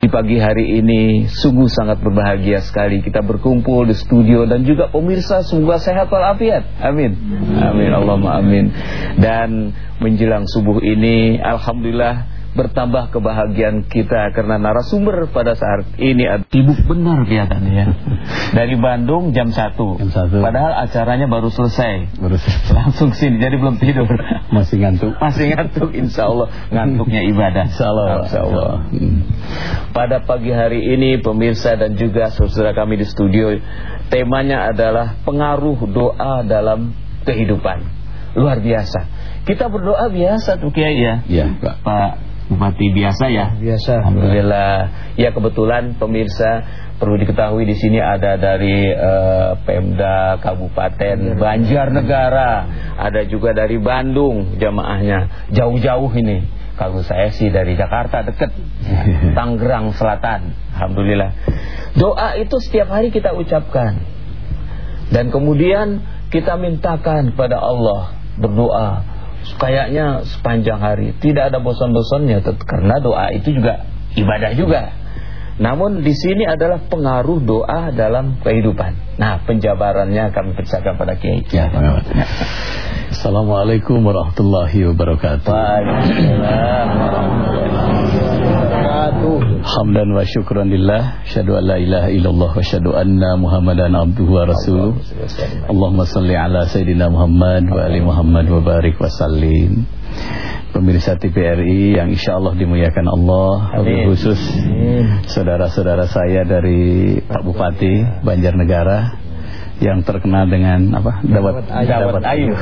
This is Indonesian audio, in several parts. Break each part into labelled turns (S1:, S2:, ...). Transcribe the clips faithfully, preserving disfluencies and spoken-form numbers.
S1: Di pagi hari ini sungguh sangat berbahagia sekali kita berkumpul di studio dan juga pemirsa semoga sehat walafiat. Amin. Amin Allahumma amin. Dan menjelang subuh ini alhamdulillah bertambah kebahagiaan kita karena narasumber pada saat ini sibuk benar kelihatannya ya. Dari Bandung jam satu. Jam satu. Padahal acaranya baru selesai. Baru selesai. Langsung sini jadi belum tidur. Masih ngantuk. Masih ngantuk insyaallah ngantuknya ibadah. Insyaallah. Insyaallah. Hmm. Pada pagi hari ini pemirsa dan juga saudara kami di studio temanya adalah pengaruh doa dalam kehidupan. Luar biasa. Kita berdoa biasa tuh Kiai ya. Iya, Pak. Pak Bupati biasa ya. Biasa. Alhamdulillah. Ya kebetulan pemirsa perlu diketahui di sini ada dari uh, Pemda Kabupaten Banjarnegara, ada juga dari Bandung jamaahnya. Jauh-jauh ini. Kalau saya sih dari Jakarta deket, Tangerang Selatan. Alhamdulillah. Doa itu setiap hari kita ucapkan. Dan kemudian kita mintakan pada Allah, berdoa kayaknya sepanjang hari, tidak ada bosan-bosannya karena doa itu juga ibadah juga. Namun di sini adalah pengaruh doa dalam kehidupan. Nah, penjabarannya kami persilakan pada Kiai. Ya,
S2: Assalamualaikum warahmatullahi wabarakatuh.
S1: Waalaikumsalam warahmatullahi wabarakatuh.
S2: Hamdan wa syukran lillah, syahadu an la ilaha illallah wa syahadu anna Muhammadan abduhu wa rasuluh. Allahumma salli ala Sayyidina Muhammad wa ali Muhammad wa barik wa sallim. Pemirsa T V R I yang insya Allah dimuliakan Allah, wabil khusus saudara-saudara saya dari Pak Bupati Banjarnegara yang terkenal dengan apa? Dawat Dawat Ayu.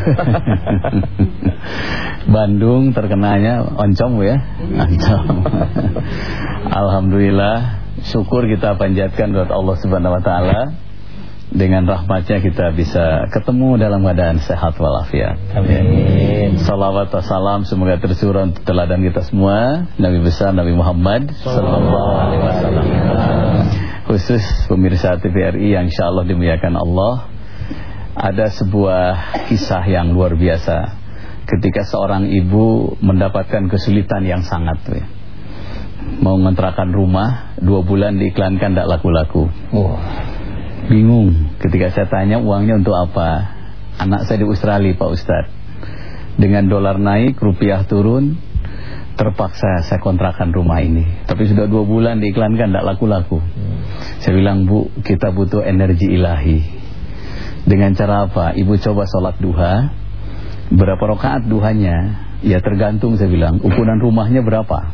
S2: Bandung terkenalnya oncom ya. Oncom. Alhamdulillah, syukur kita panjatkan buat Allah Subhanahu wa taala. Dengan rahmatnya kita bisa ketemu dalam keadaan sehat walafiat. Amin. Salawat wa salam semoga tercurah untuk teladan kita semua, Nabi besar Nabi Muhammad sallallahu alaihi wasallam. Khusus pemirsa T V R I yang insyaallah dimuliakan Allah, ada sebuah kisah yang luar biasa ketika seorang ibu mendapatkan kesulitan yang sangat ya. Mau ngontrakan rumah, dua bulan diiklankan tidak laku-laku. Oh. Bingung ketika saya tanya uangnya untuk apa. Anak saya di Australia Pak Ustadz. Dengan dolar naik, rupiah turun, terpaksa saya kontrakan rumah ini. Tapi sudah dua bulan diiklankan tidak laku-laku. hmm. Saya bilang, Bu, kita butuh energi ilahi. Dengan cara apa? Ibu coba sholat duha. Berapa rakaat duhanya? Ya tergantung, saya bilang. Ukuran rumahnya berapa?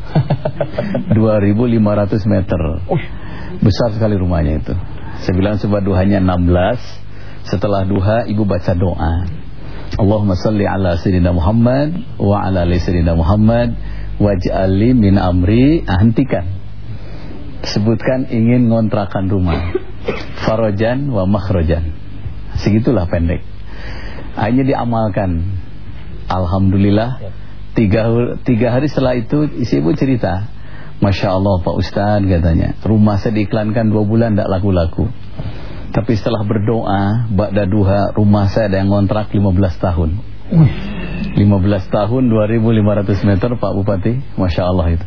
S2: dua ribu lima ratus meter. Besar sekali rumahnya itu. Saya bilang coba duhanya enam belas. Setelah duha ibu baca doa, Allahumma salli ala Sayyidina Muhammad wa ala ali Sayyidina Muhammad waj'alli min amri. ah, Hentikan. Sebutkan ingin ngontrakan rumah, farajan wa makhrajan. Segitulah pendek. Akhirnya diamalkan. Alhamdulillah. Tiga, tiga hari setelah itu isi ibu cerita, Masya Allah Pak Ustadz katanya, rumah saya diiklankan dua bulan tidak laku-laku. Tapi setelah berdoa ba'da duha, rumah saya ada yang ngontrak lima belas tahun. lima belas tahun, dua ribu lima ratus meter Pak Bupati. Masya Allah itu.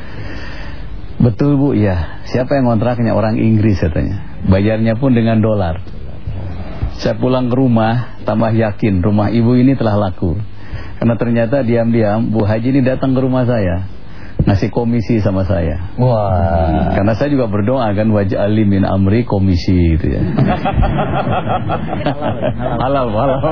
S2: Betul Bu, ya. Siapa yang ngontraknya? Orang Inggris katanya. Bayarnya pun dengan dolar. Saya pulang ke rumah, tambah yakin rumah ibu ini telah laku. Karena ternyata diam-diam Bu Haji ini datang ke rumah saya, ngasih komisi sama saya. Wah. Karena saya juga berdoa kan, waj'alli min amri komisi gitu ya. Halal, halal.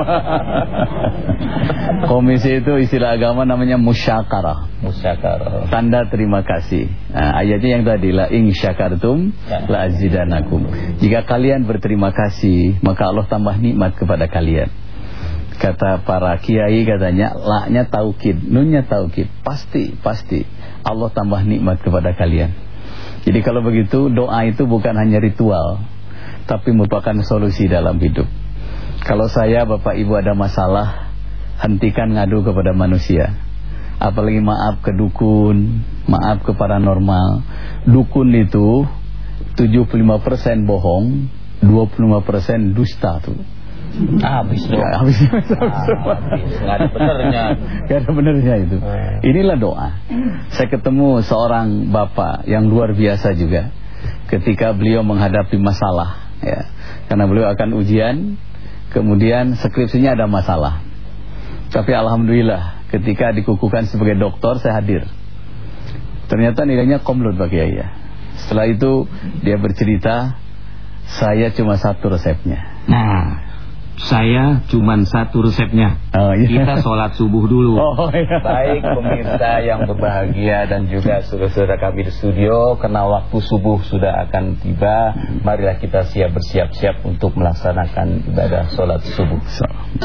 S2: Komisi itu istilah agama namanya musyakarah. Musyakarah. Tanda terima kasih. Nah, ayatnya yang tadi, la in syakartum la azidanakum. Jika kalian berterima kasih, maka Allah tambah nikmat kepada kalian. Kata para kiai katanya, la-nya taukid, nun-nya taukid. Pasti, pasti Allah tambah nikmat kepada kalian. Jadi kalau begitu, doa itu bukan hanya ritual, tapi merupakan solusi dalam hidup. Kalau saya, Bapak Ibu ada masalah, hentikan ngadu kepada manusia. Apalagi maaf ke dukun, maaf ke paranormal. Dukun itu tujuh puluh lima persen bohong, dua puluh lima persen dusta tuh.
S1: Habis dong.
S2: Ya, habis.
S1: Habis. Nggak ada benernya.
S2: Nggak ada benernya itu. Inilah doa. Saya ketemu seorang bapak yang luar biasa juga. Ketika beliau menghadapi masalah, ya, karena beliau akan ujian, kemudian skripsinya ada masalah. Tapi alhamdulillah, ketika dikukuhkan sebagai doktor, saya hadir. Ternyata nilainya komplot Pak Kiai ya. Setelah itu dia bercerita, saya cuma satu resepnya.
S1: Nah, saya cuma satu resepnya.
S2: Oh, iya.
S1: Kita sholat subuh dulu.
S2: Oh, iya.
S1: Baik pemirsa yang berbahagia dan juga saudara-saudara kami di studio, karena waktu subuh sudah akan tiba, marilah kita siap bersiap-siap untuk melaksanakan ibadah sholat subuh. So.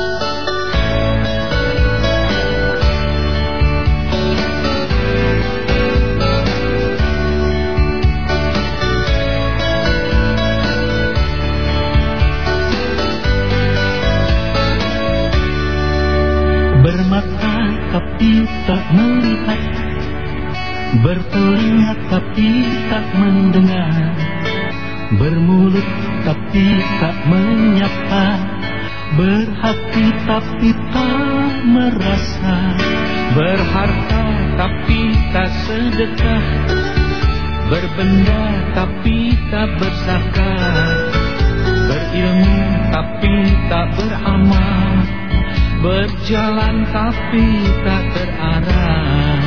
S3: Bermata tapi tak melihat, bertelinga tapi tak mendengar, bermulut tapi tak menyapa, berhati tapi tak merasa, berharta tapi tak sedekah, berbenda tapi tak berzakat, berilmu tapi tak beramal, berjalan tapi tak terarah.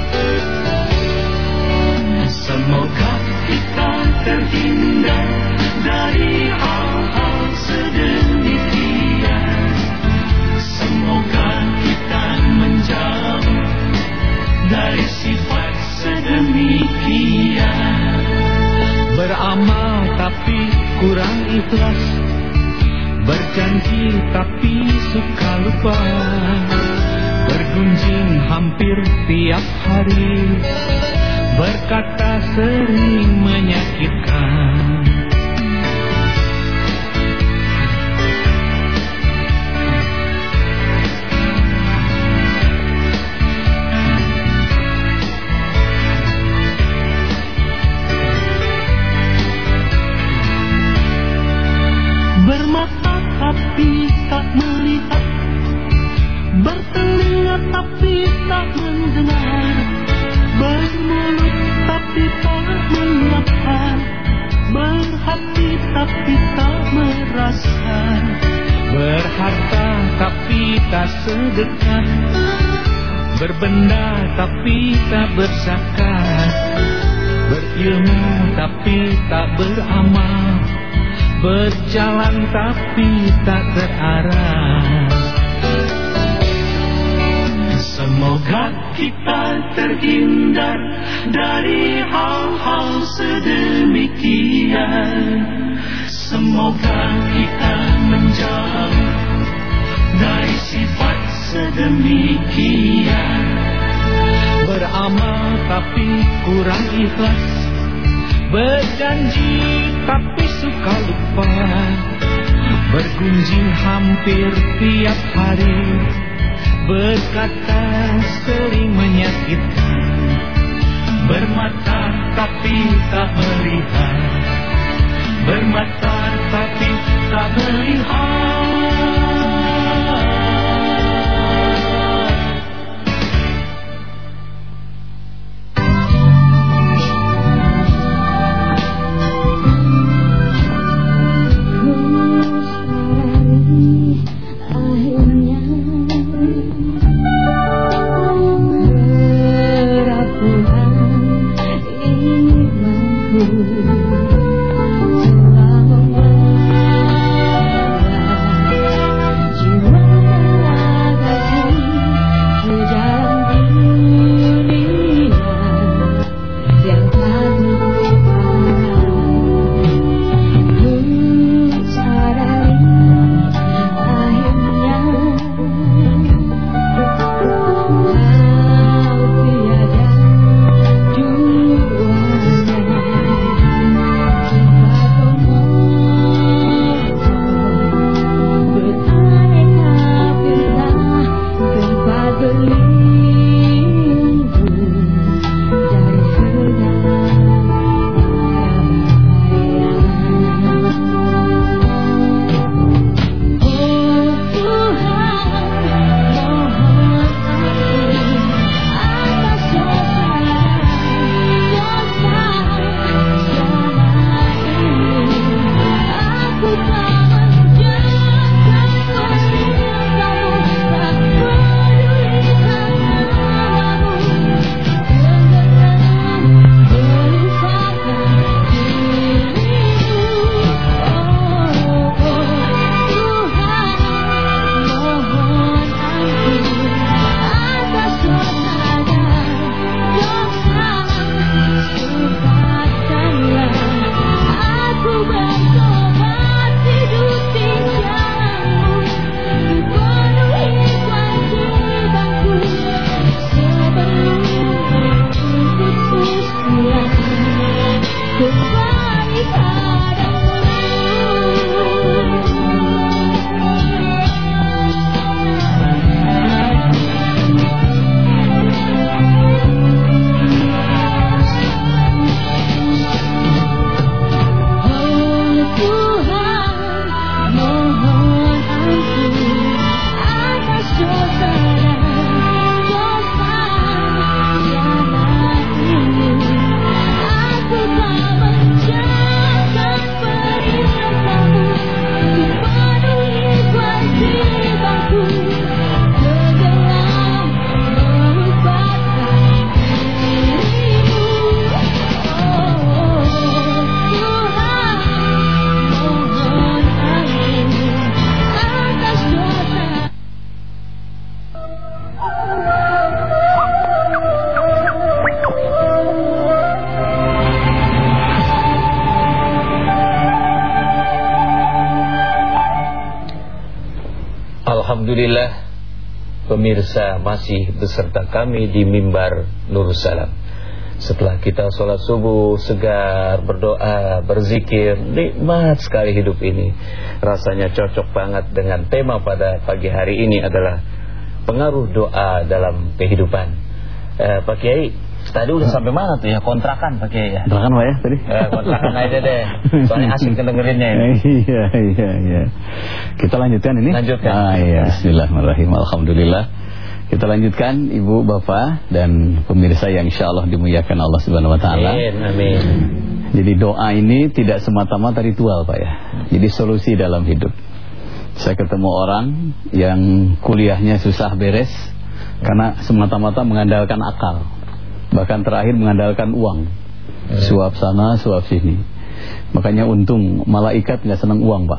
S3: Semoga kita terhindar dari hal-hal sedemikian. Semoga kita menjauh dari sifat sedemikian. Beramal tapi kurang ikhlas, berjanji tapi suka lupa, bergunjing hampir tiap hari, berkata sering menyakitkan. Bermata tapi tak melihat, bertelinga tapi tak mendengar, bermulut tapi tak menyapa, berhati tapi tak merasa, berharta tapi tak sedekah, berbenda tapi tak berzakat, berilmu tapi tak beramal, berjalan tapi tak terarah. Semoga kita terhindar dari hal-hal sedemikian. Semoga kita menjauh dari sifat sedemikian. Beramal tapi kurang ikhlas, berjanji tapi suka lupa, bergunjing hampir tiap hari, berkata sering menyakitkan, bermata tapi tak melihat, bermata tapi tak melihat.
S4: kembali padamu.
S1: Alhamdulillah, pemirsa masih beserta kami di mimbar Nur Salam. Setelah kita sholat subuh, segar, berdoa, berzikir, nikmat sekali hidup ini. Rasanya cocok banget dengan tema pada pagi hari ini adalah pengaruh doa dalam kehidupan. eh, Pak Kiai, tadi udah sampai mana tuh ya? Kontrakan Pak Kiai ya?
S2: Kontrakan Pak ya tadi?
S1: Eh, kontrakan aja deh, soalnya asik kedengerinnya ini.
S2: Iya, iya, iya. Kita lanjutkan ini?
S1: Lanjutkan.
S2: Ah, iya. Bismillahirrahmanirrahim. Alhamdulillah. Kita lanjutkan Ibu, Bapak dan pemirsa yang insya Allah dimuliakan Allah Subhanahu Wa Taala.
S1: Amin, amin.
S2: Jadi doa ini tidak semata-mata ritual Pak ya. Jadi solusi dalam hidup. Saya ketemu orang yang kuliahnya susah beres karena semata-mata mengandalkan akal, bahkan terakhir mengandalkan uang, suap sana suap sini. Makanya untung malaikat nggak senang uang Pak.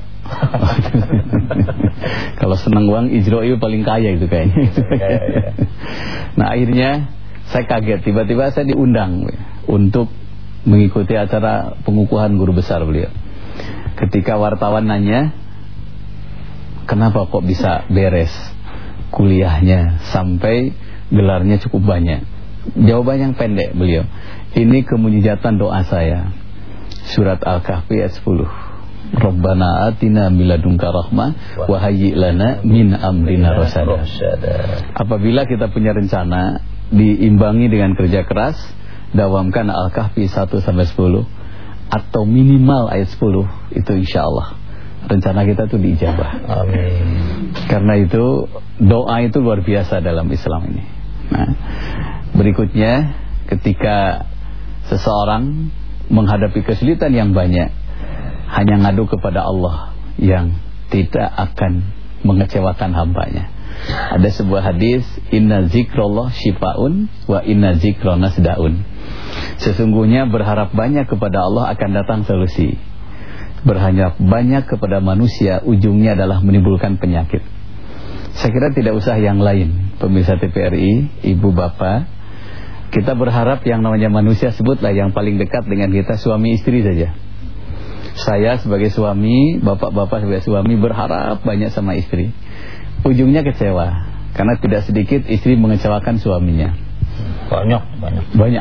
S2: Kalau senang uang Israel paling kaya itu kayaknya. Nah akhirnya saya kaget, tiba-tiba saya diundang untuk mengikuti acara pengukuhan guru besar beliau. Ketika wartawan nanya, kenapa kok bisa beres kuliahnya sampai gelarnya cukup banyak? Jawaban yang pendek beliau, ini kemujizatan doa saya. Surat Al-Kahfi ayat sepuluh. Rabbana atina miladunka rahmah wa hayyi lana min amrina rasada. Apabila kita punya rencana diimbangi dengan kerja keras, dawamkan Al-Kahfi satu sampai sepuluh atau minimal ayat sepuluh, itu insyaallah rencana kita tuh diijabah.
S1: Amin.
S2: Karena itu doa itu luar biasa dalam Islam ini. Nah, berikutnya ketika seseorang menghadapi kesulitan yang banyak, hanya ngadu kepada Allah yang tidak akan mengecewakan hambanya. Ada sebuah hadis, inna zikrullah shifaun wa inna zikrona sedaun. Sesungguhnya berharap banyak kepada Allah akan datang solusi. Berharap banyak kepada manusia ujungnya adalah menimbulkan penyakit. Saya kira tidak usah yang lain, pemirsa T V R I, ibu bapak. Kita berharap yang namanya manusia, sebutlah yang paling dekat dengan kita, suami istri saja. Saya sebagai suami, bapak-bapak sebagai suami berharap banyak sama istri. Ujungnya kecewa, karena tidak sedikit istri mengecewakan suaminya.
S1: Banyak, banyak.
S2: Banyak.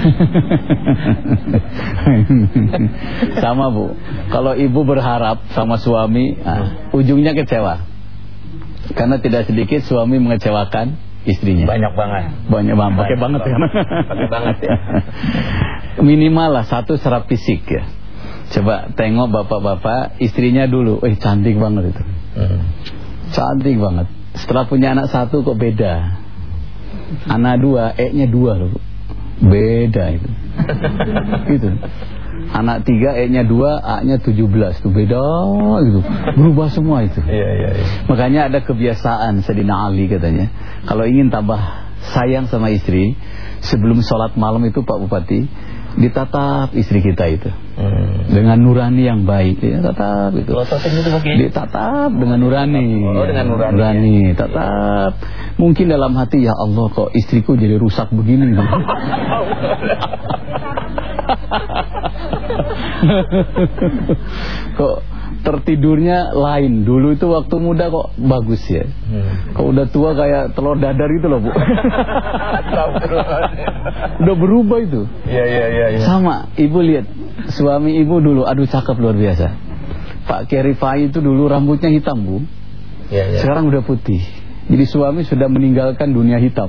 S2: Sama Bu, kalau ibu berharap sama suami, nah, ujungnya kecewa, karena tidak sedikit suami mengecewakan istrinya.
S1: Banyak banget.
S2: Banyak banget. Pakai banget kan?
S1: Pakai banget ya.
S2: Minimal lah satu secara fisik ya. Coba tengok bapak-bapak istrinya dulu, eh cantik banget itu. Hmm. Cantik banget. Setelah punya anak satu kok beda. Anak dua, E-nya dua loh. Beda itu. Gitu. Anak tiga, E-nya dua, A-nya tujuh belas tuh, beda gitu. Berubah semua itu.
S1: Iya, iya, iya.
S2: Makanya ada kebiasaan Sayyidina Ali katanya, kalau ingin tambah sayang sama istri, sebelum sholat malam itu Pak Bupati, ditatap istri kita itu hmm. dengan nurani yang baik ya, tatap itu. Ditatap dengan nurani.
S1: Oh, dengan nurani.
S2: Nurani, ya. Tatap. Mungkin dalam hati, ya Allah kok istriku jadi rusak begini.
S1: Kok
S2: tertidurnya lain. Dulu itu waktu muda kok bagus ya. Hmm. Kalau udah tua kayak telur dadar itu loh, Bu. Udah berubah itu.
S1: Iya, iya, iya. Ya.
S2: Sama, ibu lihat suami ibu dulu, aduh cakep luar biasa. Pak Kiai Rifai itu dulu rambutnya hitam, Bu.
S1: Ya, ya. Sekarang
S2: udah putih. Jadi suami sudah meninggalkan dunia hitam.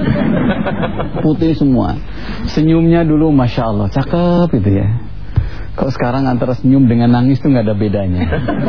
S2: Putih semua. Senyumnya dulu Masya Allah, cakep itu ya. Kalau sekarang antara senyum dengan nangis tuh gak ada bedanya.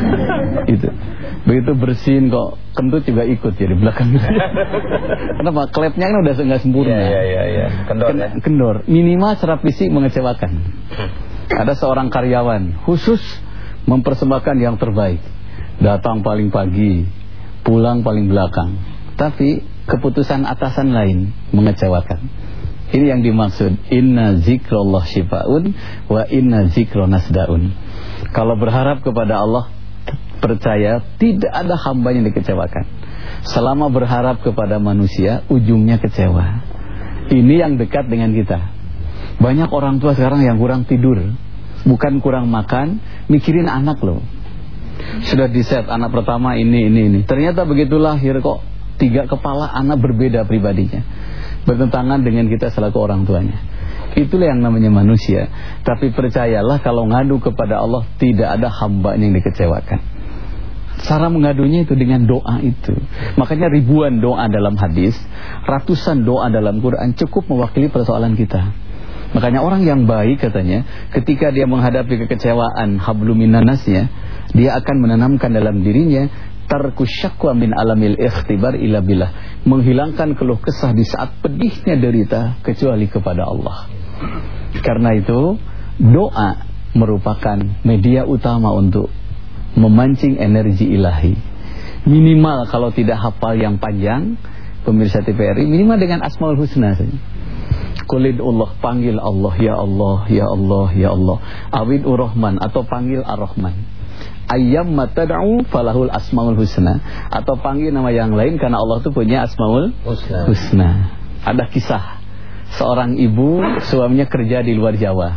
S2: Itu. Begitu bersin kok kentut juga ikut ya di belakang. Kenapa? Klepnya kan udah gak sempurna.
S1: Iya, iya, iya. Kendor ya.
S2: Kendor. Minimal secara fisik mengecewakan. Ada seorang karyawan khusus mempersembahkan yang terbaik. Datang paling pagi, pulang paling belakang. Tapi keputusan atasan lain mengecewakan. Ini yang dimaksud inna zikrullah syifa'un wa inna zikronas daun. Kalau berharap kepada Allah, percaya tidak ada hamba yang dikecewakan. Selama berharap kepada manusia, ujungnya kecewa. Ini yang dekat dengan kita. Banyak orang tua sekarang yang kurang tidur, bukan kurang makan, mikirin anak loh. Sudah di-set anak pertama ini, ini, ini. Ternyata begitu lahir kok tiga kepala anak berbeda pribadinya, bertentangan dengan kita selaku orang tuanya. Itulah yang namanya manusia. Tapi percayalah kalau ngadu kepada Allah, tidak ada hamba yang dikecewakan. Cara mengadunya itu dengan doa itu. Makanya ribuan doa dalam hadis, ratusan doa dalam Quran cukup mewakili persoalan kita. Makanya orang yang baik katanya, ketika dia menghadapi kekecewaan habluminanasnya, dia akan menanamkan dalam dirinya tarkus syakwa min alamil ikhtibar ila billah, menghilangkan keluh kesah di saat pedihnya derita kecuali kepada Allah. Karena itu doa merupakan media utama untuk memancing energi ilahi. Minimal kalau tidak hafal yang panjang, pemirsa T V R I, minimal dengan Asmaul Husna saja. Qulid Allah, panggil Allah, ya Allah, ya Allah, ya Allah. Awid Ur-Rahman atau panggil Ar-Rahman. Ayyam matad'u falahul asmaul husna, atau panggil nama yang lain karena Allah itu punya asmaul husna. husna. Ada kisah seorang ibu, suaminya kerja di luar Jawa,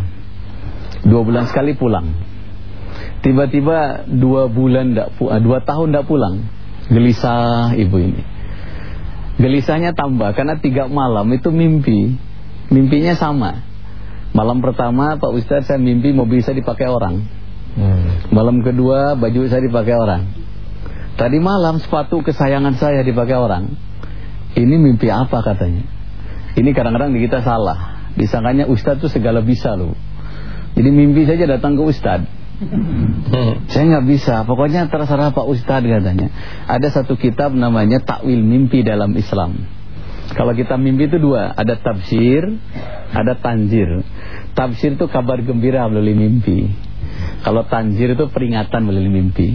S2: dua bulan sekali pulang. Tiba-tiba dua bulan ndak dua tahun ndak pulang. Gelisah ibu ini. Gelisahnya tambah karena tiga malam itu mimpi. Mimpinya sama. Malam pertama, Pak Ustadz, saya mimpi mobil saya dipakai orang. Hmm. Malam kedua baju saya dipakai orang. Tadi malam sepatu kesayangan saya dipakai orang. Ini mimpi apa katanya? Ini kadang-kadang di kita salah. Disangkanya Ustadz itu segala bisa loh. Jadi mimpi saja datang ke Ustadz. Hmm. Saya nggak bisa. Pokoknya terserah Pak Ustadz katanya. Ada satu kitab namanya Takwil Mimpi dalam Islam. Kalau kita mimpi itu dua, ada tafsir, ada tanzir. Tafsir itu kabar gembira melalui mimpi. Kalau tanzir itu peringatan melalui mimpi.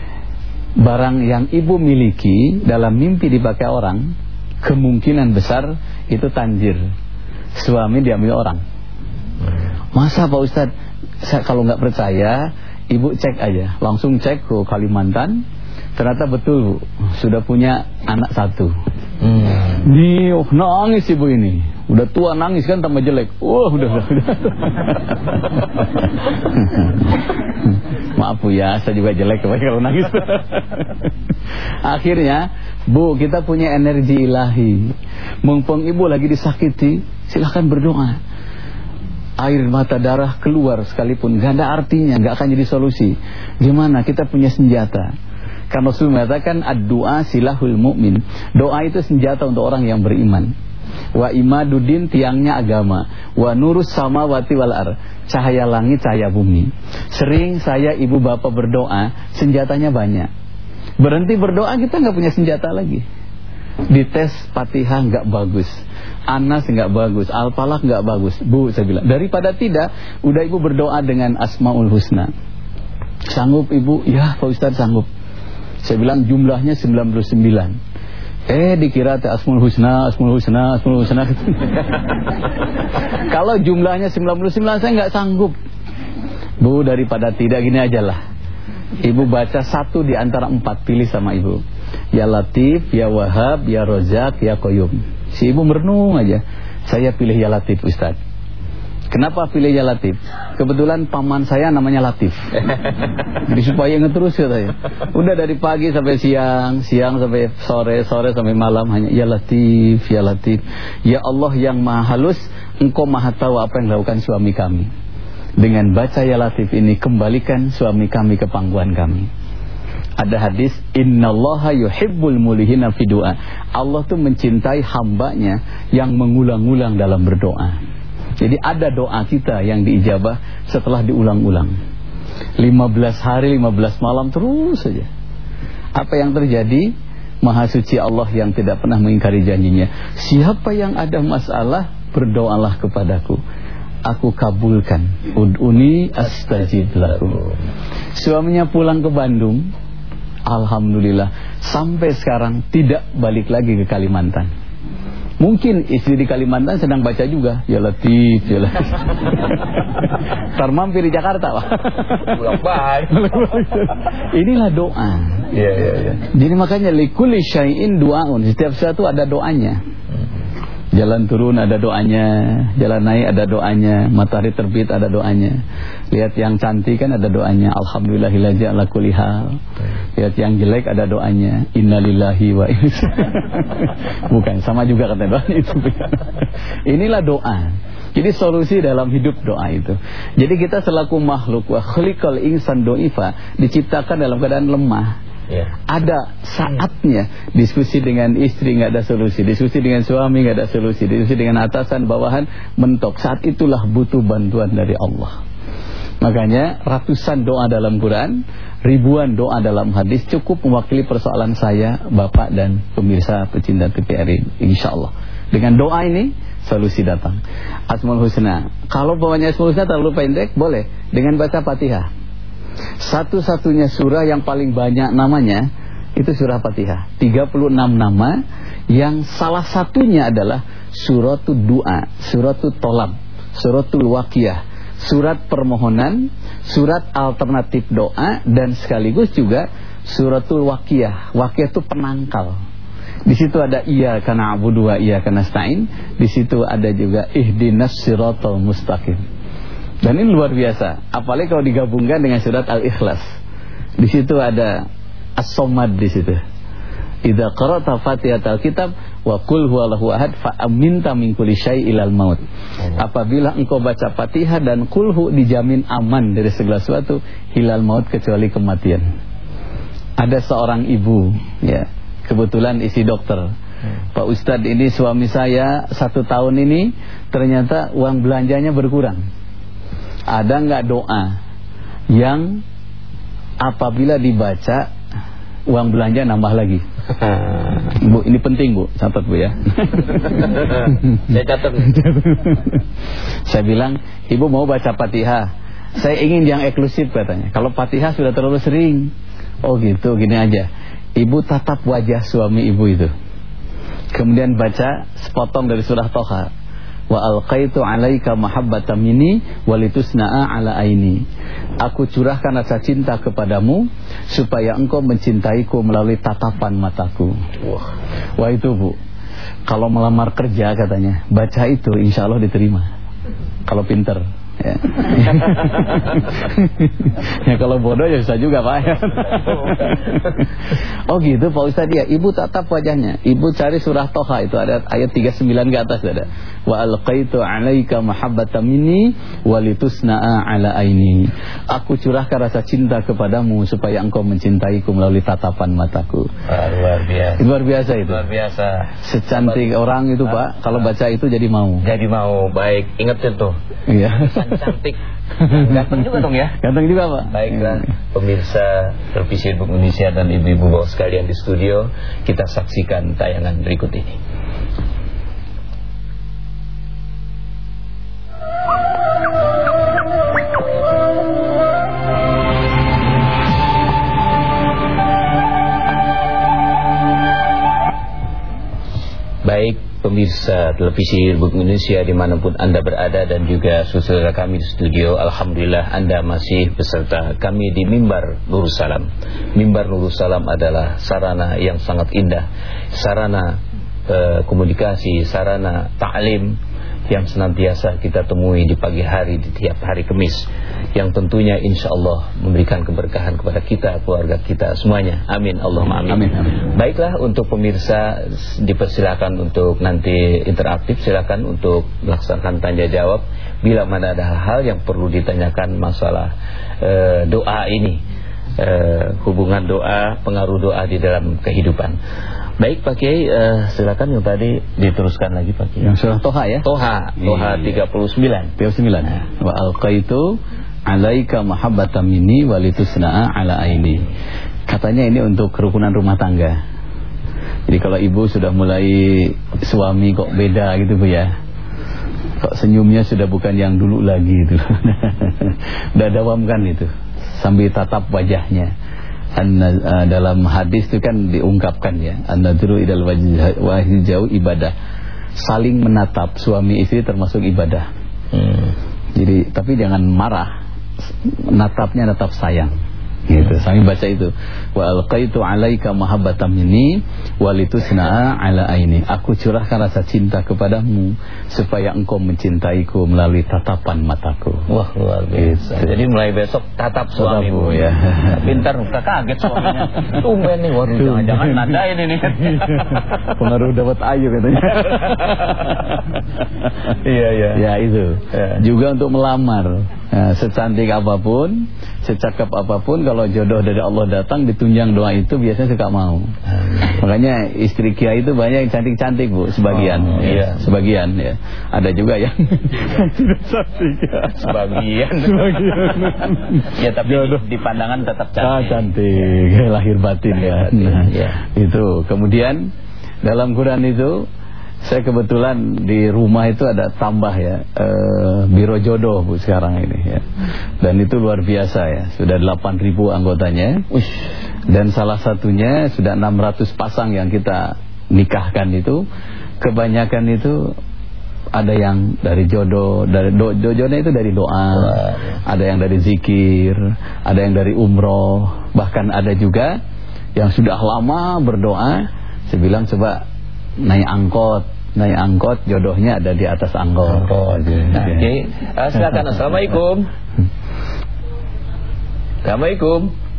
S2: Barang yang ibu miliki dalam mimpi dipakai orang, kemungkinan besar itu tanzir. Suami diambil orang. Masa Pak Ustadz, saya kalau nggak percaya, ibu cek aja. Langsung cek ke Kalimantan. Ternyata betul Bu, sudah punya anak satu. Hmm. Nih, oh, nangis ibu ini. Udah tua nangis kan tambah jelek. Wah, udah udah. Maaf Bu ya, saya juga jelek kalau nangis. Akhirnya, Bu, kita punya energi ilahi. Mumpung ibu lagi disakiti, silahkan berdoa. Air mata darah keluar sekalipun gak ada artinya, gak akan jadi solusi. Gimana? Kita punya senjata. Karena Rasul mengatakan ad-du'a silahul mu'min. Doa itu senjata untuk orang yang beriman. Wa imaduddin, tiangnya agama. Wa nurus samawati wal ar, cahaya langit, cahaya bumi. Sering saya ibu bapak berdoa, senjatanya banyak. Berhenti berdoa kita nggak punya senjata lagi. Dites Fatihah nggak bagus, Anas nggak bagus, Al-Falaq nggak bagus. Bu, saya bilang, daripada tidak, udah ibu berdoa dengan Asmaul Husna. Sanggup ibu? Ya Pak Ustadz sanggup. Saya bilang jumlahnya sembilan puluh sembilan. Eh dikira Asmaul Husna, Asmaul Husna, Asmaul Husna. Kalau jumlahnya sembilan puluh sembilan saya nggak sanggup. Bu, daripada tidak, gini aja lah. Ibu baca satu di antara empat, pilih sama ibu. Ya Latif, Ya Wahab, Ya Rozak, Ya Qayyum. Si ibu merenung aja. Saya pilih Ya Latif Ustaz. Kenapa pilihnya Latif? Kebetulan paman saya namanya Latif. Jadi supaya ingat terus ya saya. Udah dari pagi sampai siang, siang sampai sore, sore sampai malam hanya ya Latif, ya Latif. Ya Allah yang Maha Halus, Engkau Maha tahu apa yang dilakukan suami kami. Dengan baca ya Latif ini kembalikan suami kami ke pangkuan kami. Ada hadis, innallaha yuhibbul mulihina fi du'a. Allah tuh mencintai hambanya yang mengulang-ulang dalam berdoa. Jadi ada doa kita yang diijabah setelah diulang-ulang. lima belas hari, lima belas malam terus saja. Apa yang terjadi? Maha suci Allah yang tidak pernah mengingkari janjinya. Siapa yang ada masalah, berdoalah kepadaku, aku kabulkan. Ud'uni astajib lakum. Suaminya pulang ke Bandung, alhamdulillah sampai sekarang tidak balik lagi ke Kalimantan. Mungkin istri di Kalimantan sedang baca juga ya Latif, ya Latif. Ntar mampir di Jakarta, Pak.
S1: Bolak-balik.
S2: Inilah doa.
S1: Iya, iya, iya.
S2: Jadi makanya likulli syai'in du'aun. Setiap sesuatu ada doanya. Jalan turun ada doanya, jalan naik ada doanya, matahari terbit ada doanya. Lihat yang cantik kan ada doanya, alhamdulillahilladzi ala kulli hal. Lihat yang jelek ada doanya, innalillahi wa inna. Bukan, sama juga kata doa itu. Inilah doa. Jadi solusi dalam hidup doa itu. Jadi kita selaku makhluk wa khaliqal insan doifa, diciptakan dalam keadaan lemah. Ya. Ada saatnya diskusi dengan istri nggak ada solusi, diskusi dengan suami nggak ada solusi, diskusi dengan atasan bawahan mentok. Saat itulah butuh bantuan dari Allah. Makanya ratusan doa dalam Quran, ribuan doa dalam hadis cukup mewakili persoalan saya, Bapak dan pemirsa pecinta T V R I. Insya Allah dengan doa ini solusi datang. Asmaul Husna. Kalau bawahnya Asmaul Husna terlalu pendek, boleh dengan baca Fatihah. Satu-satunya surah yang paling banyak namanya itu surah Fatihah. tiga puluh enam nama yang salah satunya adalah suratul du'a, suratul tolab, suratul waqiyah, surat permohonan, surat alternatif doa, dan sekaligus juga suratul waqiyah. Waqiyah itu penangkal. Di situ ada iyyaka na'budu wa iyyaka nasta'in. Di situ ada juga ihdinas siratal mustaqim. Dan ini luar biasa, apalagi kalau digabungkan dengan surat Al-Ikhlas. Di situ ada As-Somad di situ. Idza qara'ta Fatihatal Kitab wa qul huwallahu ahad fa aminta min kulli syai'il maut. Apabila engkau baca Fatihah dan qulhu, dijamin aman dari segala sesuatu hilal maut kecuali kematian. Ada seorang ibu, ya, kebetulan isi dokter. Pak Ustadz, ini suami saya satu tahun ini ternyata uang belanjanya berkurang. Ada nggak doa yang apabila dibaca uang belanja nambah lagi? Bu, ini penting Bu, catat Bu ya.
S1: Saya catat.
S2: Saya bilang, Ibu mau baca Fatihah, saya ingin yang eksklusif katanya. Kalau Fatihah sudah terlalu sering. Oh gitu, gini aja, Ibu tatap wajah suami Ibu itu, kemudian baca sepotong dari surah Toha. Wa alqaitu 'alaika mahabbatan minni walitusna'a 'ala aini. Aku curahkan rasa cinta kepadamu supaya engkau mencintaiku melalui tatapan mataku. Wah, Wah itu Bu, kalau melamar kerja katanya baca itu insya Allah diterima. Kalau pinter ya. Ya kalau bodoh ya bisa juga Pak. Oh gitu Pak Ustadz ya. Ibu tatap wajahnya, Ibu cari surah Toha, itu ada ayat tiga puluh sembilan ke atas ada. Wa alqaitu 'alaika mahabbatan minni walitusna'a 'ala aini. Aku curahkan rasa cinta kepadamu supaya engkau mencintaiku melalui tatapan mataku.
S1: Ah, luar biasa.
S2: Luar biasa itu.
S1: Luar biasa.
S2: Secantik orang itu Pak, kalau baca itu jadi mau.
S1: Jadi mau, baik. Ingat itu.
S2: Iya.
S1: Cantik. Ganteng juga dong ya.
S2: Ganteng juga Pak.
S1: Baiklah pemirsa televisi Republik Indonesia dan ibu-ibu bapak sekalian di studio, kita saksikan tayangan berikut ini. Baik pemirsa televisi Republik Indonesia dimanapun Anda berada dan juga saudara kami di studio, alhamdulillah Anda masih beserta kami di Mimbar Nurul Salam. Mimbar Nurul Salam adalah sarana yang sangat indah, sarana eh, komunikasi, sarana ta'lim yang senantiasa kita temui di pagi hari di tiap hari Kamis, yang tentunya insya Allah memberikan keberkahan kepada kita, keluarga kita semuanya. Amin, Allahumma amin.
S2: Amin, amin.
S1: Baiklah, untuk pemirsa dipersilakan untuk nanti interaktif, silakan untuk melaksanakan tanya jawab bila mana ada hal-hal yang perlu ditanyakan masalah uh, doa ini, uh, hubungan doa, pengaruh doa di dalam kehidupan. Baik Pak Kiai, uh, silakan yang tadi diteruskan lagi Pak Kiai.
S2: Yang surah Toha ya?
S1: Toha, Toha tiga puluh sembilan.
S2: tiga puluh sembilan. Wa alqaitu alaika mahabbatan minni walitusna'a ala aini. Katanya ini untuk kerukunan rumah tangga. Jadi kalau ibu sudah mulai suami kok beda gitu Bu ya, kok senyumnya sudah bukan yang dulu lagi itu. Udah dawamkan itu sambil tatap wajahnya. Anna, uh, dalam hadis itu kan diungkapkan ya, an-nadru idal wajhi jauh ibadah. Saling menatap suami istri termasuk ibadah. hmm. Jadi tapi jangan marah, natapnya natap sayang gitu. Sambil baca itu, wa alqaitu alaika mahabbatan minni walitusna'a ala aini. Aku curahkan rasa cinta kepadamu supaya engkau mencintaiku melalui tatapan mataku.
S1: Wah, luar biasa. Jadi mulai besok tatap suami Bu ya. Pintar, kaget suaminya. Tumben nih, waduh jangan-jangan nadain ini.
S2: Pengaruh dapat ayu katanya.
S1: Iya, iya.
S2: Ya itu. Ya. Juga untuk melamar, nah, secantik apapun, secakap apapun, kalau jodoh dari Allah datang ditunjang doa itu biasanya suka mau. Amin. Makanya istri kiai itu banyak yang cantik-cantik Bu, sebagian.
S1: Oh,
S2: ya,
S1: iya.
S2: Sebagian ya. Ada juga yang tidak cantik.
S1: Sebagian.
S2: Sebagian.
S1: Ya tapi jodoh di pandangan tetap cantik.
S2: Ah, cantik, lahir batin lahir ya. Batin, nah, ya. Itu. Kemudian dalam Quran itu saya kebetulan di rumah itu ada tambah ya, e, biro jodoh Bu sekarang ini ya. Dan itu luar biasa ya, sudah delapan ribu anggotanya. Ush. Dan salah satunya sudah enam ratus pasang yang kita nikahkan itu. Kebanyakan itu ada yang dari jodoh, dari do, jodohnya itu dari doa, ada yang dari zikir, ada yang dari umroh, bahkan ada juga yang sudah lama berdoa. Saya bilang coba naik angkot, naik angkot jodohnya ada di atas angkot.
S1: Angkot. Nah, oke. Okay. Uh, silakan. Assalamualaikum. Assalamualaikum.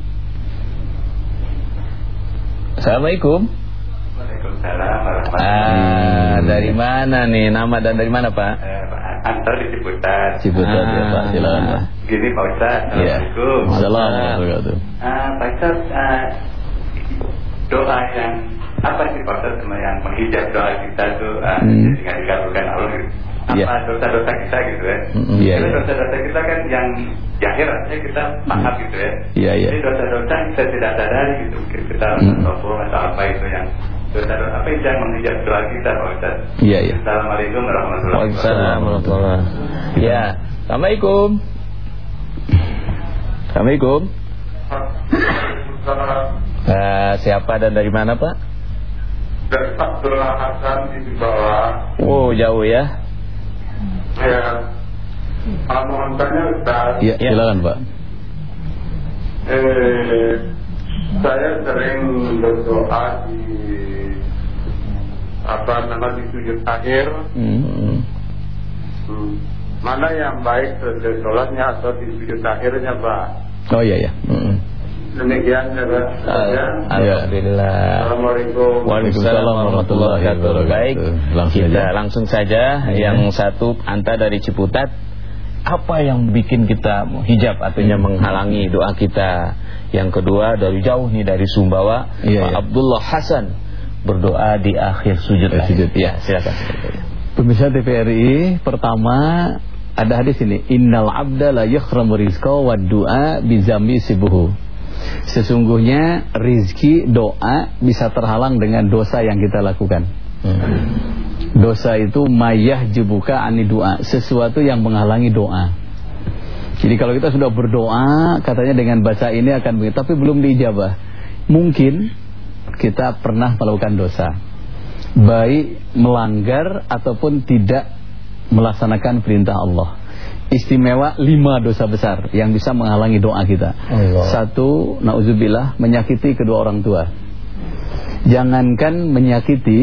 S1: Assalamualaikum.
S4: Waalaikumsalam warahmatullahi
S1: Ah, dari mana nih? Nama dan dari mana Pak?
S4: Eh, Pak Anton di Ciputat.
S2: Ciputat
S1: ah.
S2: ya Pak, silakan Pak.
S4: Gini Pak Ustaz, Assalamualaikum.
S2: Ya. Assalamualaikum.
S4: Ah, Pak Ustaz, ah, doa yang apa sih Pak Ustaz yang menghijab doa kita tuh ah,
S2: hmm.
S4: sehingga dikabulkan Allah gitu? Apa
S2: Ya.
S4: dosa-dosa kita gitu ya?
S2: Mm-hmm. Ya,
S4: Jadi
S2: ya.
S4: dosa-dosa kita kan yang jahir artinya kita paham gitu ya.
S2: Iya, iya.
S4: Jadi dosa-dosa yang kita tidak sadari gitu, mungkin kita
S2: Mm-hmm.
S4: sombong atau apa itu yang dosa-dosa apa itu yang menghijab doa kita Pak Ustaz?
S2: Iya, iya.
S4: Assalamualaikum warahmatullahi wabarakatuh.
S1: Waalaikumsalam. Ya, Assalamualaikum. Assalamualaikum. Uh, siapa dan dari mana Pak?
S4: Dari Abdullah Hasan di bawah.
S1: Oh, jauh ya.
S4: Ya. Mohon tanya Ustaz.
S2: Ya, silakan Pak.
S4: Eh, saya sering berdoa di apa namanya di sujud akhir.
S2: Hmm.
S4: Hmm. Mana yang baik selesai sholatnya atau di sujud akhirnya Pak?
S2: Oh iya ya.
S1: Hmm.
S4: Demikian ya Pak.
S1: Alhamdulillah.
S4: Assalamualaikum.
S1: Waalaikumsalam warahmatullahi wabarakatuh. Baik,
S2: langsung
S1: kita
S2: saja.
S1: langsung saja. Yang satu Anta dari Ciputat, apa yang bikin kita hijab artinya menghalangi doa kita? Yang kedua dari jauh nih dari Sumbawa,
S2: Iya,
S1: Pak
S2: iya.
S1: Abdullah Hasan berdoa di akhir sujud.
S2: Akhir sujud.
S1: Ya, silakan.
S2: Pemirsa T V R I, pertama ada hadis ini, innal abda la yakhramu rizqa wa du'a bizami sibuhu. Sesungguhnya rizki doa bisa terhalang dengan dosa yang kita lakukan. hmm. Dosa itu mayah jubuka ani doa, sesuatu yang menghalangi doa. Jadi kalau kita sudah berdoa, katanya dengan baca ini akan begitu, tapi belum diijabah. Mungkin kita pernah melakukan dosa, baik melanggar ataupun tidak melaksanakan perintah Allah. Istimewa lima dosa besar yang bisa menghalangi doa kita. Allah. Satu, na'udzubillah, menyakiti kedua orang tua. Jangankan menyakiti,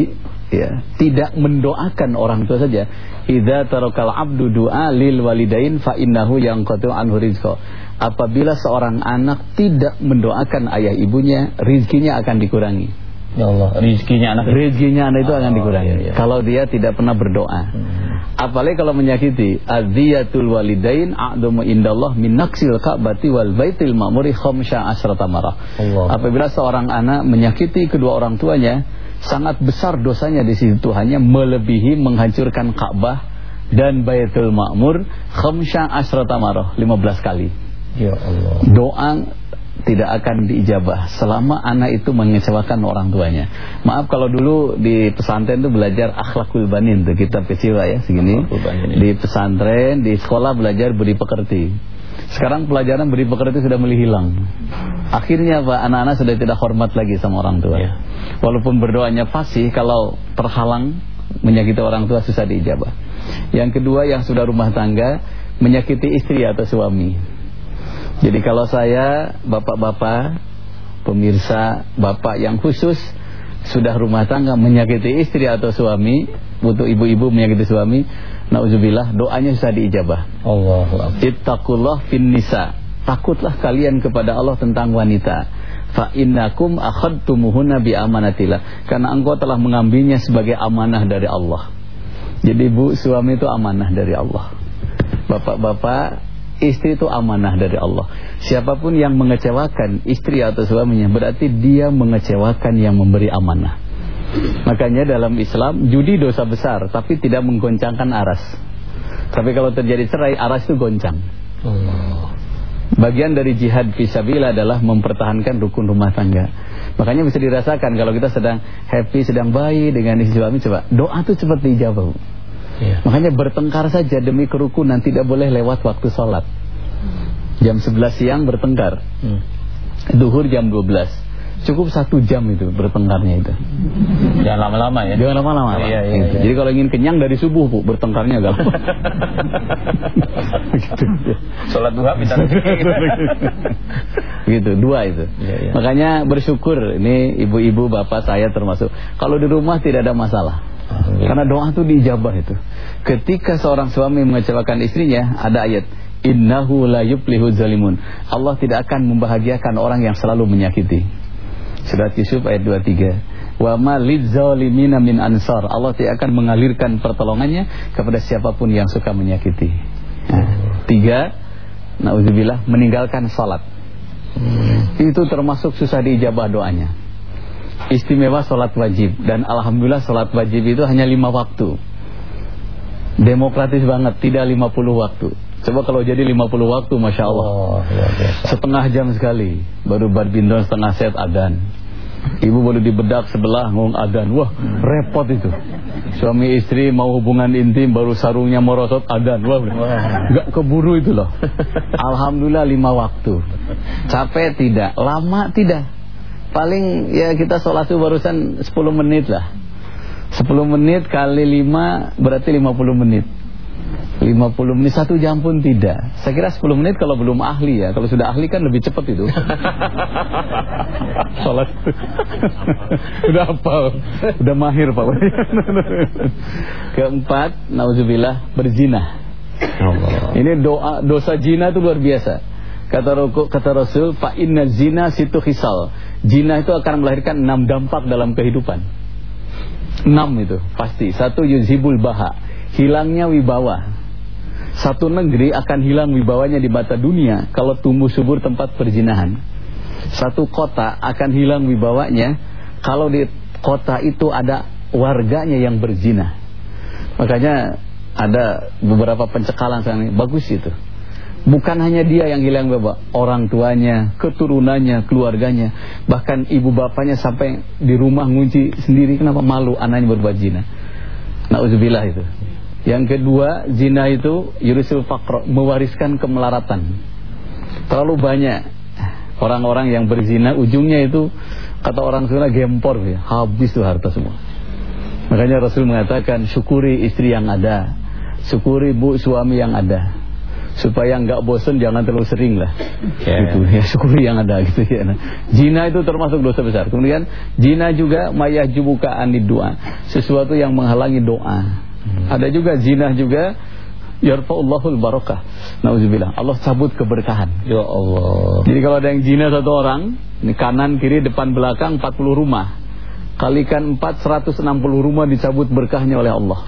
S2: ya, tidak mendoakan orang tua saja. Idza tarakal abdu du'a lil walidain fa innahu yanqatu anhu rizqa. Apabila seorang anak tidak mendoakan ayah ibunya, rizkinya akan dikurangi.
S1: Ya Allah, rizkinya anak
S2: rizkinya anak itu oh, akan dikurangi. Iya, iya. Kalau dia tidak pernah berdoa. Hmm. Apalagi kalau menyakiti. Adziyatul walidain a'dhamu indallah min naqsil ka'bati wal baitil ma'muri khamsa asrata marah. Apabila seorang anak menyakiti kedua orang tuanya, sangat besar dosanya di sisi Tuhannya, melebihi menghancurkan Ka'bah dan Baitul Ma'mur khamsa asrata marah, lima belas kali.
S1: Ya Allah.
S2: Doa tidak akan diijabah selama anak itu mengecewakan orang tuanya. Maaf kalau dulu di pesantren itu belajar akhlakul banin, tuh kitab kecil lah ya segini. Di pesantren, di sekolah belajar budi pekerti. Sekarang pelajaran budi pekerti sudah mulai hilang. Akhirnya Pak, anak-anak sudah tidak hormat lagi sama orang tua. Ya. Walaupun berdoanya fasih, kalau terhalang menyakiti orang tua susah diijabah. Yang kedua, yang sudah rumah tangga menyakiti istri atau suami. Jadi kalau saya, bapak-bapak, pemirsa, bapak yang khusus sudah rumah tangga menyakiti istri atau suami, untuk ibu-ibu menyakiti suami, nauzubillah, doanya susah diijabah.
S1: Allahu akbar.
S2: Ittaqullah fin nisa. Takutlah kalian kepada Allah tentang wanita. Fa innakum akhadtumuhunna bi amanatillah. Karena engkau telah mengambilnya sebagai amanah dari Allah. Jadi bu, suami itu amanah dari Allah. Bapak-bapak, istri itu amanah dari Allah. Siapapun yang mengecewakan istri atau suaminya, berarti dia mengecewakan yang memberi amanah. Makanya dalam Islam, judi dosa besar, tapi tidak menggoncangkan aras. Tapi kalau terjadi cerai, aras itu goncang. Allah. Bagian dari jihad fisabilillah adalah mempertahankan rukun rumah tangga. Makanya bisa dirasakan kalau kita sedang happy, sedang baik dengan istri suami, coba doa itu cepat dijawab. Ya. Makanya bertengkar saja demi kerukunan, tidak boleh lewat waktu sholat. Jam sebelas siang bertengkar, hmm. duhur jam dua belas. Cukup satu jam itu bertengkarnya itu.
S1: Jangan lama-lama ya.
S2: Jangan lama-lama.
S1: Iya, iya,
S2: gitu.
S1: iya.
S2: Jadi kalau ingin kenyang dari subuh bu, bertengkarnya agak lama.
S1: Gitu. Sholat duha bisa
S2: gitu, dua itu.
S1: Iya, iya.
S2: Makanya bersyukur ini ibu-ibu, bapak saya termasuk. Kalau di rumah tidak ada masalah. Oh, iya. Karena doa itu diijabah itu. Ketika seorang suami mengecewakan istrinya, ada ayat, innahu la yuflihu zalimun. Allah tidak akan membahagiakan orang yang selalu menyakiti. Surat Yusuf ayat dua puluh tiga. Wa ma lidzalimina min ansar. Allah tidak akan mengalirkan pertolongannya kepada siapapun yang suka menyakiti. Nah, tiga, nauzubillah, meninggalkan salat. Hmm. Itu termasuk susah diijabah doanya. Istimewa salat wajib, dan alhamdulillah salat wajib itu hanya lima waktu. Demokratis banget, tidak lima puluh waktu. Coba kalau jadi lima puluh waktu, Masya Allah, oh, ya setengah jam sekali. Baru badminton setengah set adan. Ibu baru dibedak sebelah ngomong adan. Wah, hmm. repot itu. Suami istri mau hubungan intim, baru sarungnya merosot adan. Wah, gak keburu itu loh. Alhamdulillah lima waktu. Capek tidak, lama tidak. Paling ya kita sholat itu barusan sepuluh menit lah. Sepuluh menit kali lima berarti lima puluh menit. lima puluh menit, satu jam pun tidak. Saya kira sepuluh menit kalau belum ahli ya. Kalau sudah ahli kan lebih cepat itu. Salat. Sudah hafal, sudah mahir Pak. Keempat, nauzubillah, berzina. Allah. Ini doa dosa zina itu luar biasa. Kata kata Rasul, fa inna zina situ khisal. Zina itu akan melahirkan enam dampak dalam kehidupan. Enam itu pasti. Satu, yuzhibul baha, hilangnya wibawa. Satu negeri akan hilang wibawanya di mata dunia kalau tumbuh subur tempat perzinahan. Satu kota akan hilang wibawanya kalau di kota itu ada warganya yang berzina. Makanya ada beberapa pencekalan sekarang ini, bagus itu. Bukan hanya dia yang hilang wibawa, orang tuanya, keturunannya, keluarganya, bahkan ibu bapaknya sampai di rumah ngunci sendiri. Kenapa? Malu anaknya berbuat zina. Nauzubillah itu. Yang kedua, zina itu yurisul faqr, mewariskan kemelaratan. Terlalu banyak orang-orang yang berzina, ujungnya itu kata orang Sunda gempor ya, habis tuh harta semua. Makanya Rasul mengatakan syukuri istri yang ada, syukuri bu suami yang ada, supaya nggak bosan jangan terlalu sering lah.
S1: Yeah.
S2: Gitu ya, syukuri yang ada gitu ya. Nah, zina itu termasuk dosa besar. Kemudian zina juga mayah jubuka anid doa, sesuatu yang menghalangi doa. Hmm. Ada juga zina juga yarfa'ullahul barakah. Nauzubillah, Allah cabut keberkahan.
S1: Ya Allah.
S2: Jadi kalau ada yang zina satu orang, ini kanan kiri depan belakang empat puluh rumah. Kalikan empat, seratus enam puluh rumah dicabut berkahnya oleh Allah.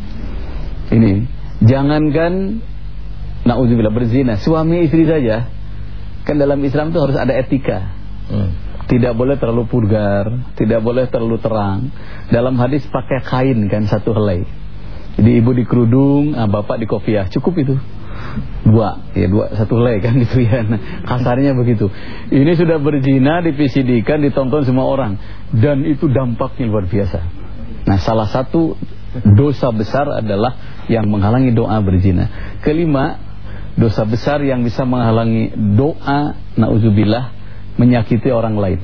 S2: Ini, jangankan nauzubillah berzina, suami istri saja. Kan dalam Islam itu harus ada etika. Hmm. Tidak boleh terlalu vulgar, tidak boleh terlalu terang. Dalam hadis pakai kain kan satu helai. Jadi ibu di kerudung, ah, bapak di kopiah, cukup itu. Dua, ya dua satu helai kan gitu ya. Nah, kasarnya begitu. Ini sudah berzina, di P C D-kan, ditonton semua orang, dan itu dampaknya luar biasa. Nah, salah satu dosa besar adalah yang menghalangi doa berzina. Kelima, dosa besar yang bisa menghalangi doa, nauzubillah, menyakiti orang lain.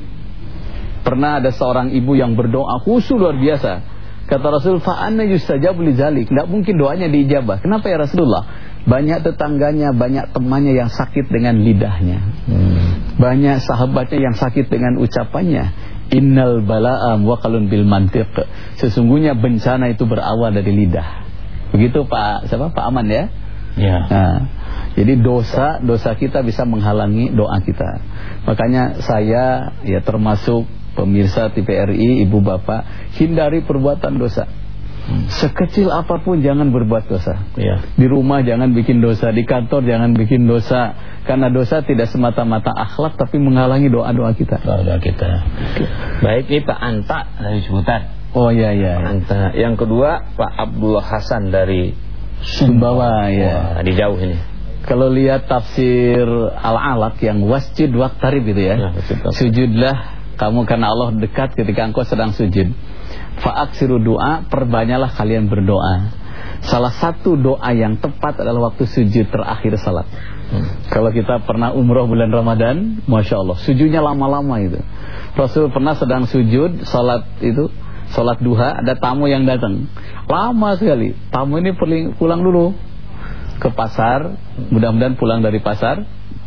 S2: Pernah ada seorang ibu yang berdoa khusyuk luar biasa. Kata Rasul, fa'anna yustajabu lidzalik. Tidak mungkin doanya diijabah. Kenapa ya Rasulullah? Banyak tetangganya, banyak temannya yang sakit dengan lidahnya. Hmm. Banyak sahabatnya yang sakit dengan ucapannya. Innal bala'a muwakkalun bil mantiq. Sesungguhnya bencana itu berawal dari lidah. Begitu Pak, siapa? Pak Aman ya?
S1: Ya.
S2: Nah, jadi dosa dosa kita bisa menghalangi doa kita. Makanya saya ya termasuk pemirsa T V R I, ibu bapak, hindari perbuatan dosa. Hmm. Sekecil apapun jangan berbuat dosa.
S1: Ya.
S2: Di rumah jangan bikin dosa, di kantor jangan bikin dosa. Karena dosa tidak semata-mata akhlak, tapi menghalangi doa-doa kita.
S1: Doa-doa kita. Baik, ini Pak Anta dari Ciputat.
S2: Oh iya iya.
S1: Pak Anta. Yang kedua Pak Abdullah Hasan dari
S2: Sumbawa ya.
S1: Wah, di jauh ini.
S2: Kalau lihat tafsir Al-Alaq yang wasjud waqtarib itu ya. Ya, sujudlah kamu karena Allah dekat ketika engkau sedang sujud. Fa'aksiru doa, perbanyaklah kalian berdoa. Salah satu doa yang tepat adalah waktu sujud terakhir salat. Hmm. Kalau kita pernah umroh bulan Ramadan, Masya Allah, sujudnya lama-lama itu. Rasul pernah sedang sujud, salat itu, salat duha, ada tamu yang datang. Lama sekali. Tamu ini pulang dulu ke pasar, mudah-mudahan pulang dari pasar.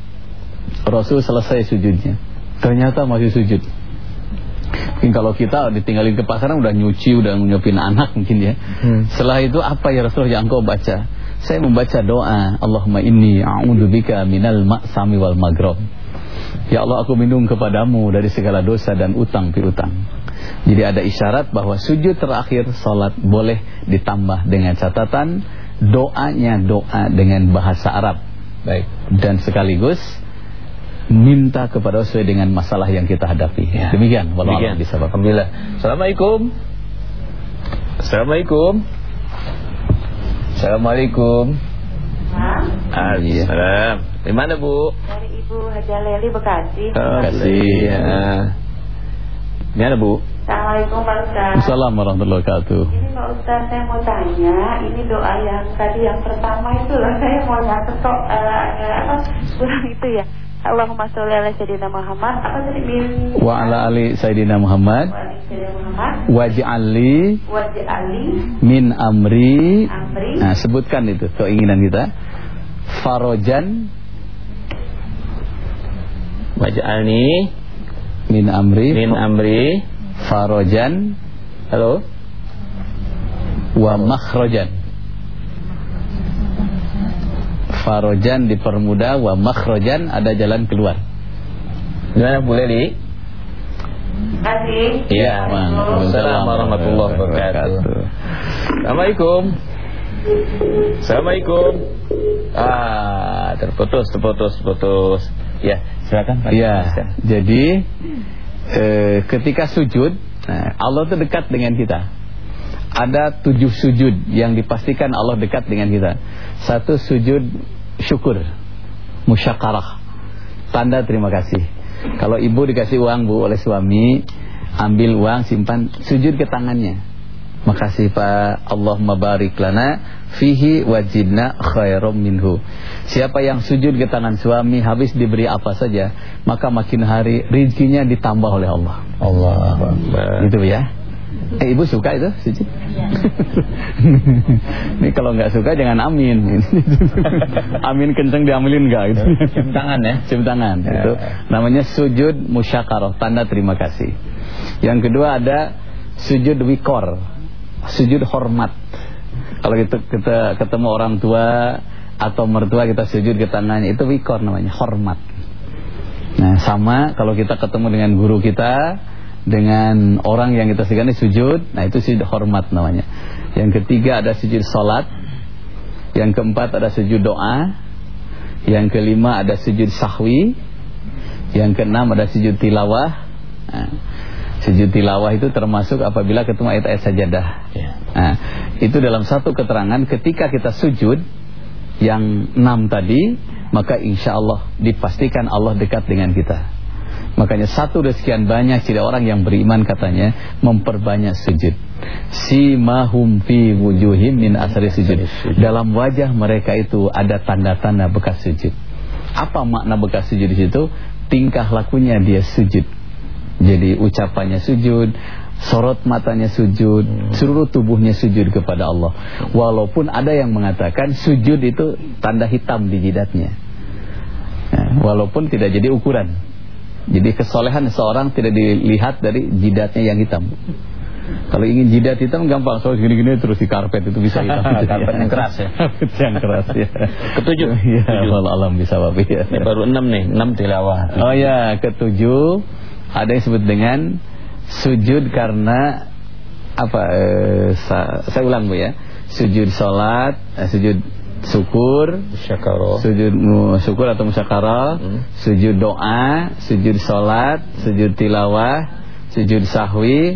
S2: Rasul selesai sujudnya, ternyata masih sujud. Mungkin kalau kita ditinggalin ke pasaran udah nyuci, udah nyupin anak mungkin ya. Hmm. Setelah itu apa ya Rasulullah yang engkau baca? Saya membaca doa, Allahumma inni a'udzubika minal ma'sami wal maghrab. Ya Allah, aku minum kepadamu dari segala dosa dan utang piutang. Jadi ada isyarat bahwa sujud terakhir salat boleh ditambah dengan catatan doanya doa dengan bahasa Arab. Baik. Dan sekaligus minta kepada sesuai dengan masalah yang kita hadapi. Ya. Demikian. Demikian. Bisa,
S1: alhamdulillah. Assalamualaikum. Assalamualaikum. Assalamualaikum. Assalamualaikum. Di mana Bu?
S5: Dari Ibu Haja Leli Bekasi.
S1: Bekasi. Ya. Di mana Bu?
S5: Assalamualaikum Pak Ustaz.
S2: Assalamualaikum warahmatullahi wabarakatuh.
S5: Ini Pak Ustaz, saya mau tanya, ini doa yang tadi yang pertama itu loh, saya mau nyatet kok uh, apa kurang itu ya. Allahumma sholli ala sayyidina Muhammad. Apa tadi min?
S2: Wa ala ali sayyidina Muhammad.
S5: Wa ali sayyidina Muhammad.
S2: Waj'alli
S5: Waj'alli
S2: min amri.
S5: Amri.
S2: Nah, sebutkan itu keinginan kita. Farajan.
S1: Waj'alni
S2: min amri.
S1: Min amri.
S2: Farajan. Halo. Wa makhrajan. Farajan dipermudah, wa makhrajan ada jalan keluar.
S1: Gimana Bu Leli?
S5: Kasih.
S1: Iya. Assalamualaikum warahmatullahi wabarakatuh. Assalamualaikum. Assalamualaikum. Ah, terputus, terputus, terputus. Ya, silakan Pak.
S2: Ya. Jadi eh, ketika sujud, nah, Allah itu dekat dengan kita. Ada tujuh sujud yang dipastikan Allah dekat dengan kita. Satu sujud syukur, musyakarah, tanda terima kasih. Kalau ibu dikasih uang Bu oleh suami, ambil uang simpan, sujud ke tangannya. Makasih Pak, Allahumma barik lana fihi wajidna khairum minhu. Siapa yang sujud ke tangan suami habis diberi apa saja, maka makin hari rezekinya ditambah oleh Allah.
S1: Allahu Akbar.
S2: Gitu ya. Eh, ibu suka itu sujud? Ini kalau nggak suka jangan amin. Amin kenceng diambilin nggak gitu.
S1: Cium tangan ya.
S2: Cium tangan. Ya. Itu namanya sujud musyakarah, tanda terima kasih. Yang kedua ada sujud wikor, sujud hormat. Kalau kita, kita ketemu orang tua atau mertua kita sujud ke tangannya, itu wikor namanya, hormat. Nah sama kalau kita ketemu dengan guru kita, dengan orang yang kita segani sujud, nah itu sujud hormat namanya. Yang ketiga ada sujud salat. Yang keempat ada sujud doa. Yang kelima ada sujud sahwi. Yang keenam ada sujud tilawah. Nah, sujud tilawah itu termasuk apabila ketemu ayat-ayat sajadah. Nah, itu dalam satu keterangan ketika kita sujud yang enam tadi, maka insya Allah dipastikan Allah dekat dengan kita. Makanya satu dari sekian banyak ciri orang yang beriman katanya memperbanyak sujud. Simahum fi wujuhim min asari sujud. Dalam wajah mereka itu ada tanda-tanda bekas sujud. Apa makna bekas sujud di situ? Tingkah lakunya dia sujud. Jadi ucapannya sujud, sorot matanya sujud, seluruh tubuhnya sujud kepada Allah. Walaupun ada yang mengatakan sujud itu tanda hitam di jidatnya. Nah, walaupun tidak jadi ukuran. Jadi kesolehan seorang tidak dilihat dari jidatnya yang hitam. Kalau ingin jidat hitam gampang, soal gini-gini terus di karpet itu bisa hitam.
S1: Karpet yang keras ya.
S2: Karpet yang keras ya.
S1: Ketujuh.
S2: Ya, Allah alam bisa babi ya.
S1: Ini baru enam nih, enam tilawah.
S2: Oh ya, ketujuh ada yang disebut dengan sujud karena apa? Eh, sa saya ulang Bu ya. Sujud salat, eh, sujud syukur, musyakarah, sujud syukur atau musyakarah, hmm. sujud doa, sujud salat, sujud tilawah, sujud sahwi,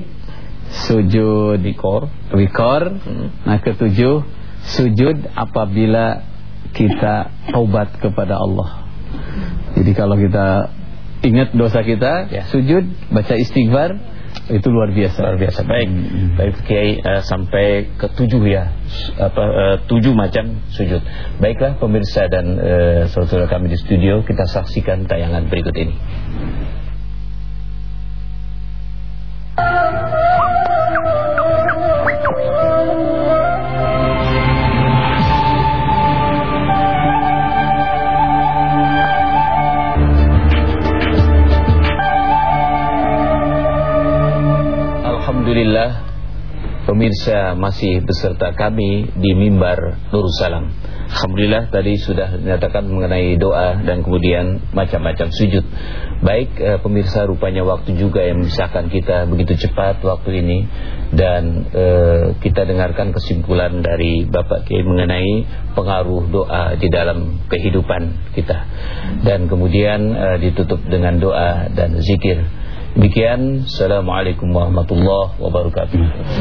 S2: sujud wikor, wikor. Hmm. Nah ketujuh sujud apabila kita taubat kepada Allah. Jadi kalau kita ingat dosa kita, ya. Sujud, baca istighfar, itu luar biasa.
S1: Luar biasa. Baik, hmm. baik Kiai, uh, sampai ke tujuh ya, apa uh, tujuh macam sujud. Baiklah pemirsa dan uh, saudara kami di studio, kita saksikan tayangan berikut ini. Alhamdulillah, pemirsa masih beserta kami di mimbar Nursalam. Alhamdulillah tadi sudah dinyatakan mengenai doa dan kemudian macam-macam sujud. Baik eh, pemirsa, rupanya waktu juga yang memisahkan kita begitu cepat waktu ini. Dan eh, kita dengarkan kesimpulan dari Bapak Kiai mengenai pengaruh doa di dalam kehidupan kita. Dan kemudian eh, ditutup dengan doa dan zikir. Demikian, Assalamualaikum warahmatullahi wabarakatuh.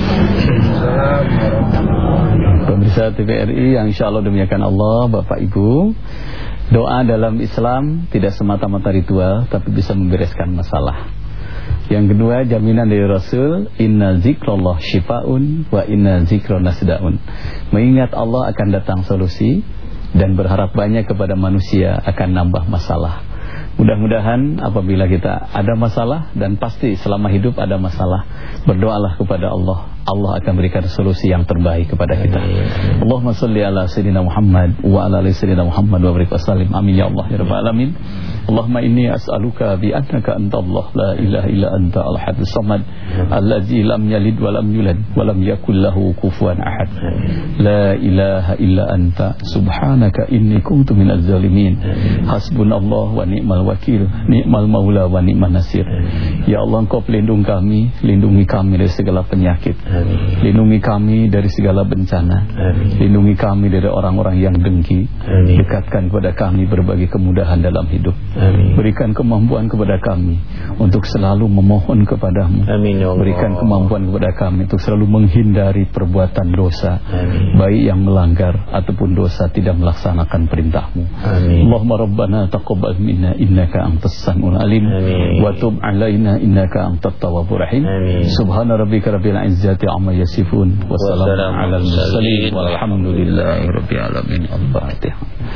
S2: Pemirsa T V R I yang insya Allah demikian Allah, Bapak Ibu, doa dalam Islam tidak semata-mata ritual, tapi bisa membereskan masalah. Yang kedua, jaminan dari Rasul, inna zikrullah syifaun wa inna zikrona sedaun. Mengingat Allah akan datang solusi, dan berharap banyak kepada manusia akan nambah masalah. Mudah-mudahan apabila kita ada masalah, dan pasti selama hidup ada masalah, berdoalah kepada Allah. Allah akan berikan solusi yang terbaik kepada kita. Allahumma salli ala sayyidina Muhammad wa ala ali sayyidina Muhammad wa barik wasallim. Amin ya Allah ya rabbal alamin. Allahumma inni as'aluka bi annaka anta Allah la ilaha illa anta al-ahadus samad allazi lam yalid wa lam yulad wa lam yakul lahu kufuwan ahad. La ilaha illa anta subhanaka inni kuntu minaz zalimin. Hasbunallah wa ni'mal wakil, ni'mal maula wa ni'man nasir. Ya Allah, Engkau pelindung kami, lindungi kami dari segala penyakit. Amin. Lindungi kami dari segala bencana. Amin. Lindungi kami dari orang-orang yang dengki. Amin. Dekatkan kepada kami berbagai kemudahan dalam hidup. Amin. Berikan kemampuan kepada kami untuk selalu memohon kepadamu. Amin, ya Allah. Berikan kemampuan kepada kami untuk selalu menghindari perbuatan dosa. Amin. Baik yang melanggar ataupun dosa tidak melaksanakan perintahmu. Amin. Allahumma rabbana taqabbal minna innaka antas samiul alim. Amin. Wa tub alaina innaka antat tawwabur rahim. Amin. Subhana rabbika rabbil izzati amma yasifun wa salamun alal mursalin walhamdulillahi rabbil alamin. Al-Fatihah.